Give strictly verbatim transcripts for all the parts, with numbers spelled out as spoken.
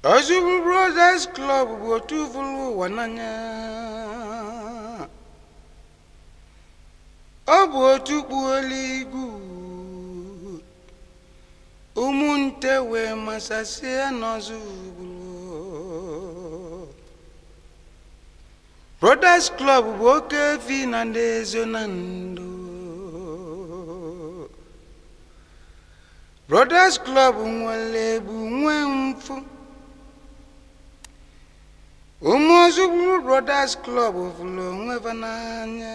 Ozubulu Brothers Club bụ otu vụrụ ụwa n'anya. Ọ bụ otu kpuola igu ụmụnte wee masasịa n'Ozubulu. Brothers Club bụ oke efi na ndị ezo na ndụ. Brothers Club nwere ebu nwe mfu. Ụmụ Ozubulu Brothers Club fụrụ onwe fa n'anya.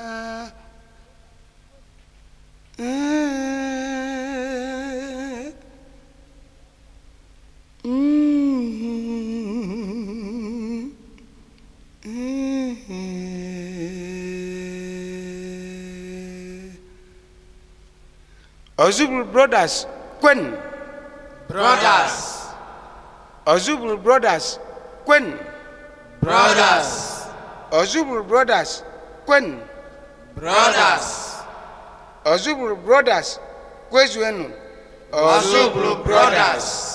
Ozubulu Brothers Kwen. Brothers. Ozubulu Brothers Kwen. Brothers. Ozubulu Brothers Kwen. Brothers. Ozubulu Brothers Kwezuenu. Ozubulu Brothers.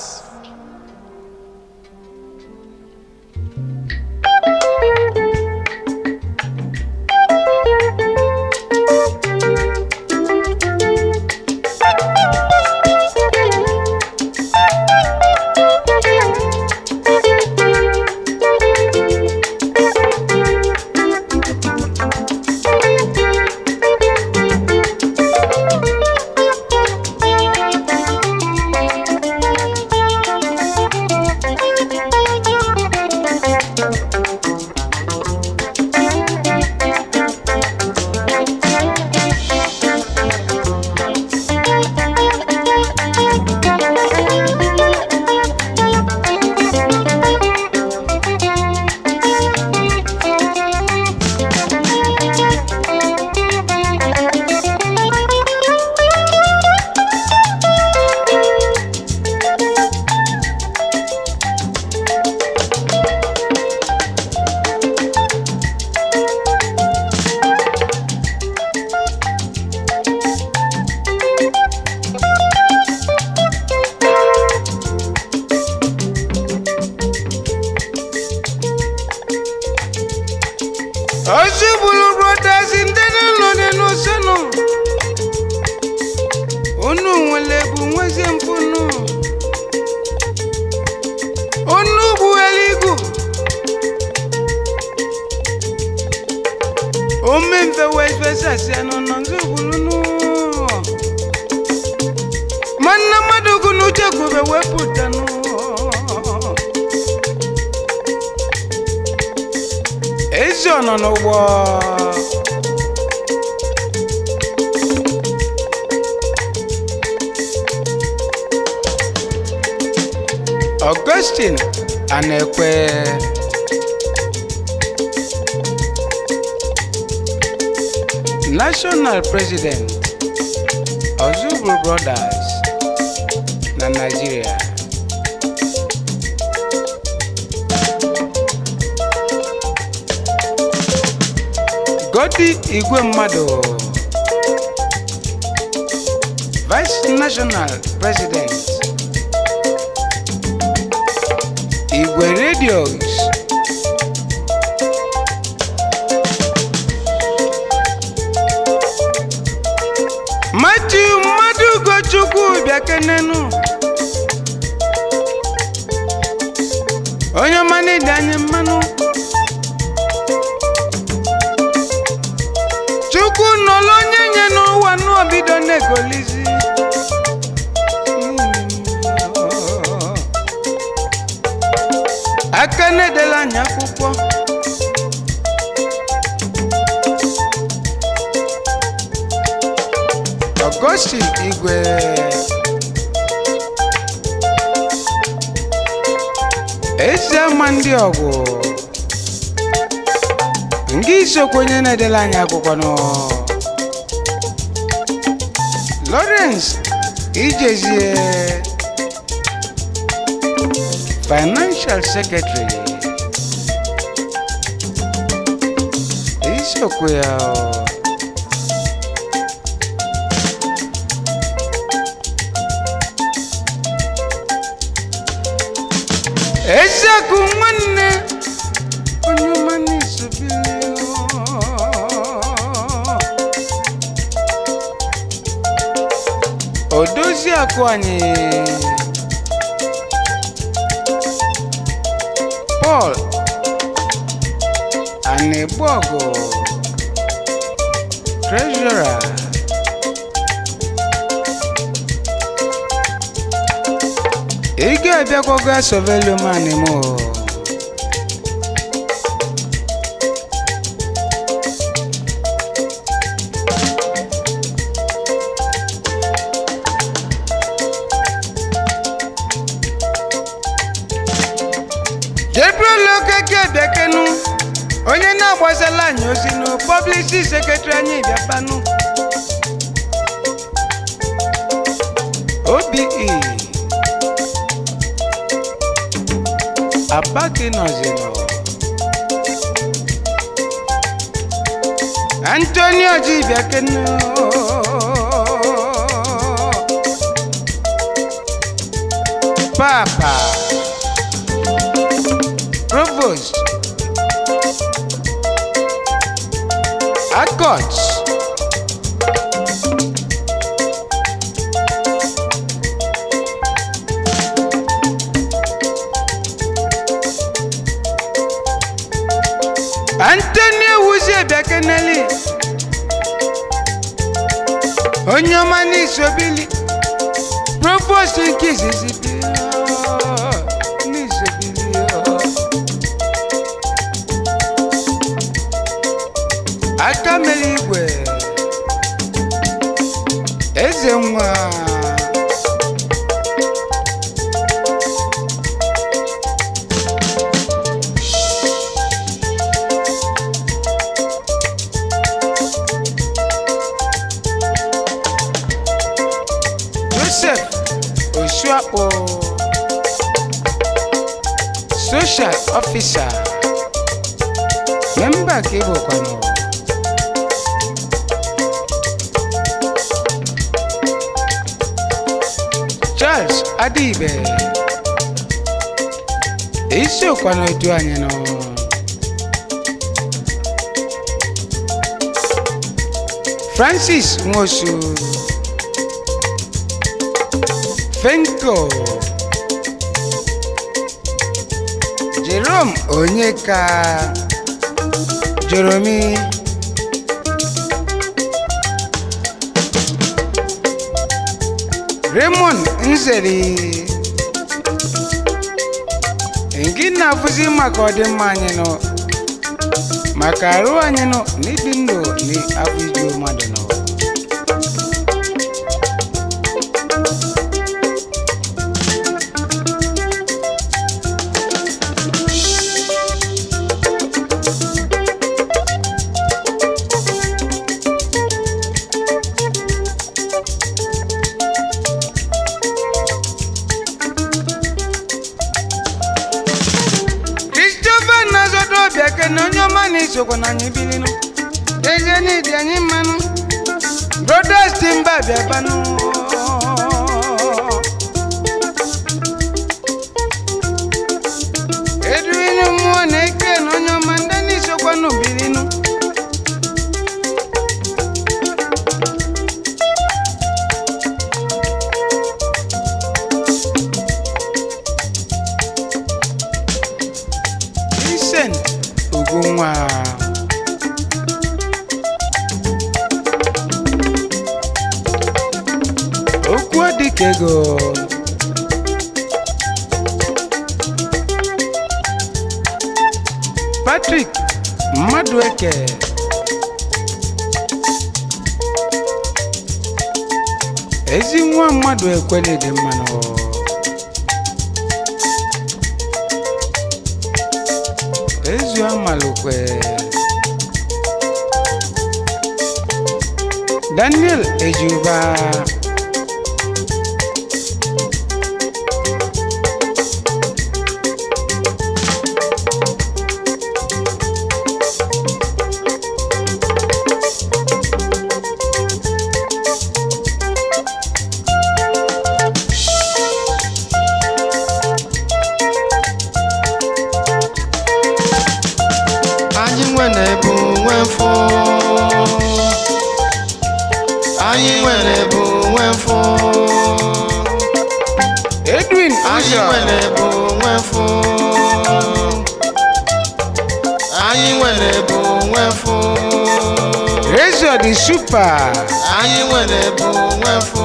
Ozubulu Brothers internal no seno. Onu nwele bu nweze mfunu. Onu bu eligu. Omemfe weswesa siano Ozubulu no. Manna madugu nuche kube weputa no. Ezo no no wa. Augustine Anekwe. National President Ozubulu Brothers na Nigeria. Godi Igwe Mmadu, Vice National President Igwe Radios. Matthew Mmadu Gochukwu Biakenenu. Onye mani danye mmanu. Chukwu nolo nyenye no wanu obido negolizi. Akane de la nyakupo. Augustine Igwe. Eze mandi ogu. Ngi sokwenye na de la nyakupo no. Lawrence Ijezie, Financial Secretary. Isokuya. Ezeku nwanne onye mani sobili Odozi akụ anyị Paul Anegbogo Treasurer Ige abịakwago sovelo mani mo Bekenu onye na-agbasala anyị ozi no publicity secretary anyị bịakwanụ O B E Abaki nọzino Antonio G Bekenu Papa Provost Accords Antonio Wuzie Bekeneli Onyomani Sobili Provost Nkizizibi Akameli igwe eze nwa Joseph Oshuapo Social Officer Member Kibo Kwano Charles Adibe Iso kwano etu anyị no Francis Nwosu Fenko Jerome Onyeka Jeromi Raymond Nzeri Ngina fuzi maka ọdịmma anyị no maka arụ anyị no n'ịdị ndụ ni afụju mmadụ no So when I need bilino, there's any day manu. Brothers timba biabano. Edwin mo neke no nyo mandani so kwano bilino. Listen, Ugunwa. Kego Patrick Madweke Ezi nwa Madweke ni dị mma no Ezi amalukwe Daniel Ejuba Treasure. nwere bụ nwefu. Anyị nwere bụ nwefu. Treasure the super. Anyị nwere bụ nwefu.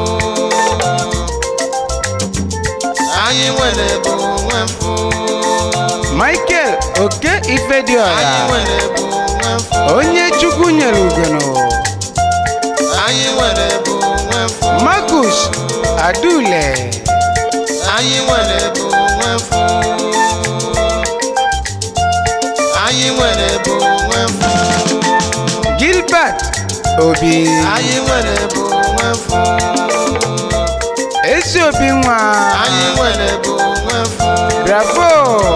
Anyị nwere bụ nwefu. Michael Oke Anyị Ifedioha. nwere bụ nwefu. Onye Chukwu nyere ugono. Anyị nwere bụ nwefu. Marcus Adule. Anyị nwere bụ nwefu. Anyị nwere bụ nwefu. Gilbert Obi. Anyị nwere bụ nwefu. Ezi Obi nwa. Anyị nwere bụ nwefu. Bravo.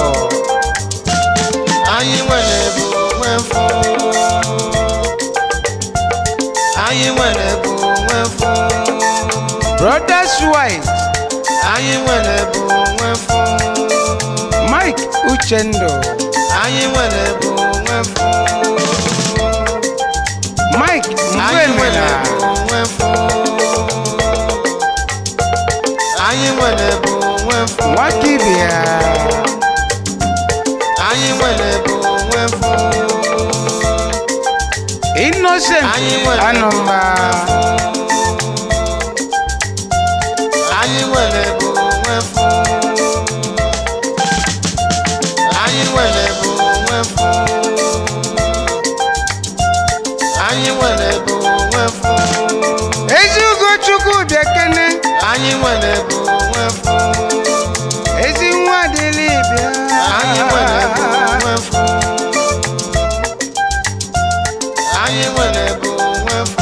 Anyị nwere bụ nwefu. Anyị nwere bụ nwefu. Brothers White. Anyị nwere bụ nwefu. Mike Uchendo. Anyị nwere bụ nwefu. Mike Anyị nwere Mgbemena. bụ nwefu. Anyị nwere bụ nwefu. Nwakibia. Anyị nwere bụ nwefu. Innocent Anyị nwere Anumba. Anyị nwere bụ nwefu. Anyị nwere bụ nwefu. Anyị nwere bụ nwefu. Ezi Ugochukwu Biakene. Anyị nwere bụ nwefu. Ezi nwa dịrị bịa. Anyị nwere bụ nwefu. Anyị nwere bụ nwefu.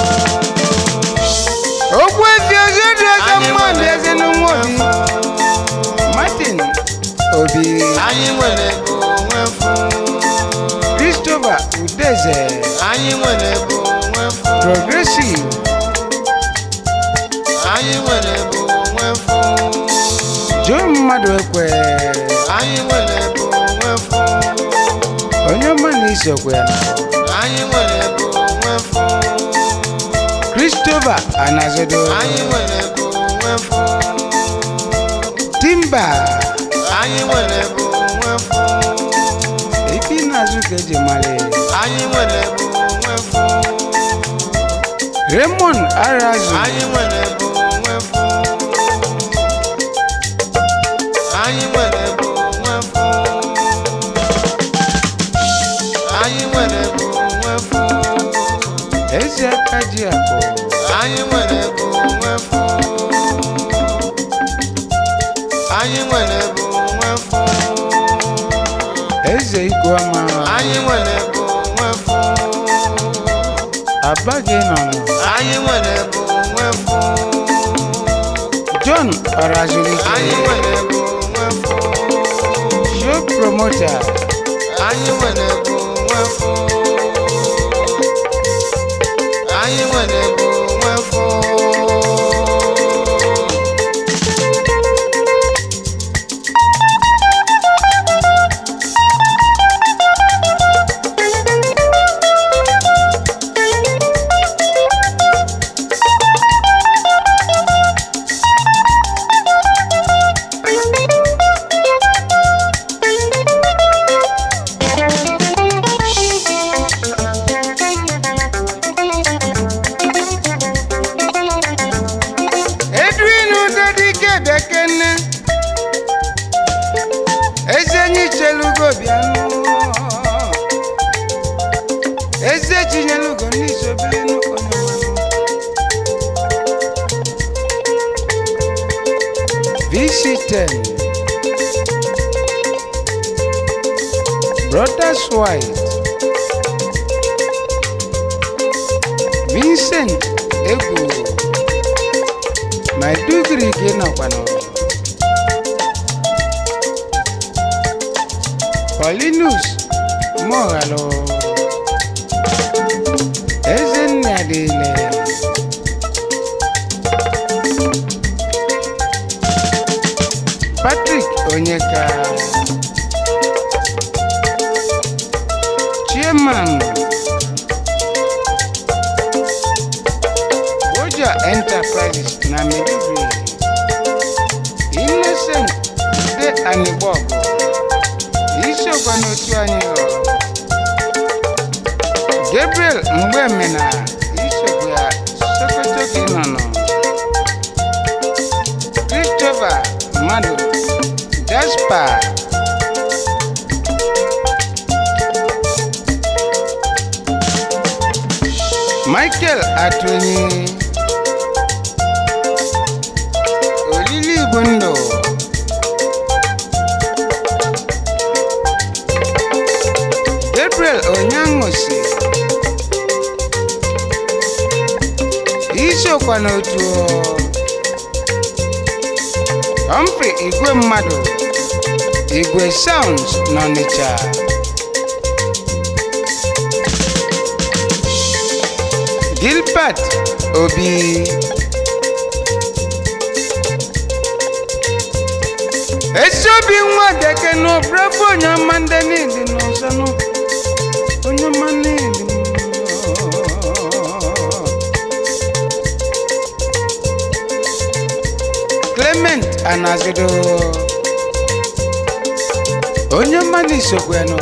Okwu efi ozi odu ọzọ Anyị mmadụ nwere eze bụ n'ụwa Obi. nwefu. Martin Obi. Anyị nwere bụ nwefu. Christopher Udeze. Anyị nwere bụ nwefu. Progressive. Anyị nwere bụ nwefu. Joe mmadụ ekwe. Anyị nwere bụ nwefu. Onye ọma na-isokwe ya na. Anyị nwere bụ nwefu. Christopher Anazodo. Anyị nwere bụ nwefu. Timba. Anyị nwere bụ nwefu. Ipi na-azụ ka eji mara ya. Anyị nwere bụ nwefu. Raymond Arazu. Anyị nwere bụ nwefu. Anyị nwere bụ nwefu. Anyị nwere bụ nwefu. Ezi aka ji akụ. Anyị nwere bụ nwefu. Anyị nwere bụ nwefu. Eze Iguama. Anyị nwere bụ nwefu. Abaghị nọ. Anyị nwere bụ nwefu. John Ọrazulike. Anyị nwere bụ nwefu. Show promoter. Anyị nwere bụ nwefu. Anyị nwere bụ nwefu. Edwin Udodike Biakene. Eze enyi chelugo bịanụ. Eze chinyelugo n'isobelenu onye ọmanụ. V C ten. Brothers White. Vincent Egwu. Maiduguri ka ị nọkwa nọ. Paulinus Moghalu. Ezenna Adile. Patrick Onyeka. Chairman. Oja Enterprises na Maiduguri. Innocent Chike Anigbo isiokwa n'otu anyị ọ Gabriel Mgbemena isiokwa ya Sokoto ka ị nọ nọ Christopher Mmadụ Jasper Michael Atwenyi Olili Igbo Ndụ Gabriel Onyangosi isiokwa n'otu Humphrey Igwe Mmadụ Igwe Sounds n'Ọnịcha Gilbert Obi Esobi nwa deke no bravo onye mande n'idi n'ọzọ no onye mande n'idi Clement Anazido onye mande isokwe no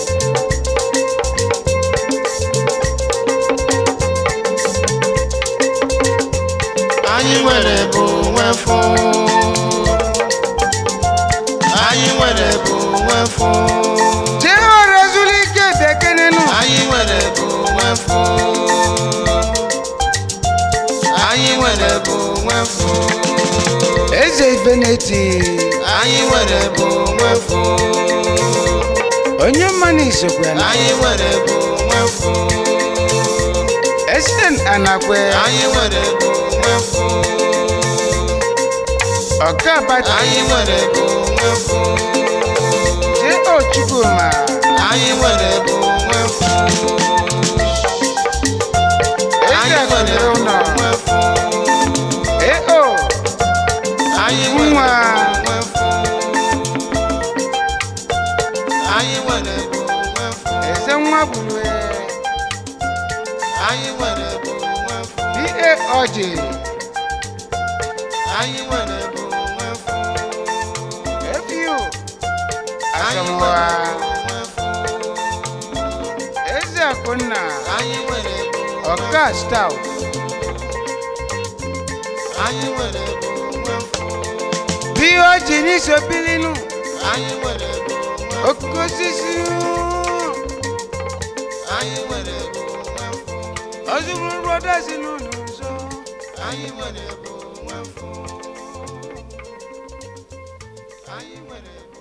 anyị nwere bụ nwefọ anyị nwere bụ nwefọ Jehora Zulike dekenenu anyị nwere bụ nwefọ anyị nwere bụ nwefọ Eze Ibeneti anyị nwere bụ nwefọ onye mmanụ isokwe no anyị nwere bụ nwefọ Esten Anakwe anyị nwere bụ nwefọ Ọkabata anyị nwere bụ nwefọ Je Ochukwuma anyị nwere bụ nwefọ Eze nwere bụ Kondona nwefọ Eo anyị nwere Nwa bụ nwefọ anyị nwere bụ nwefọ Eze nwa Bulwe anyị nwere bụ nwefọ P A Oji anyị nwere bụ nwefọ F U anyị Asamoah nwere bụ nwefọ Eze Akunna anyị nwere bụ Ọka Stout anyị nwere bụ nwefọ P O G n'isobirinu anyị nwere bụ nwefọ oke osisi anyị nwere bụ nwefọ Ozuburu Brothers n'ụlọ nso anyị nwere bụ nwefọ anyị nwere bụ